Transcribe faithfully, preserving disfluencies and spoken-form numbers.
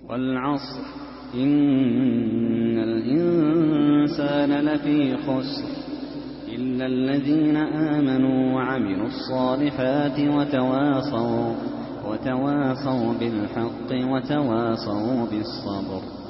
والعصر إن الإنسان لفي خسر إلا الذين آمنوا وعملوا الصالحات وتواصوا, وتواصوا بالحق وتواصوا بالصبر.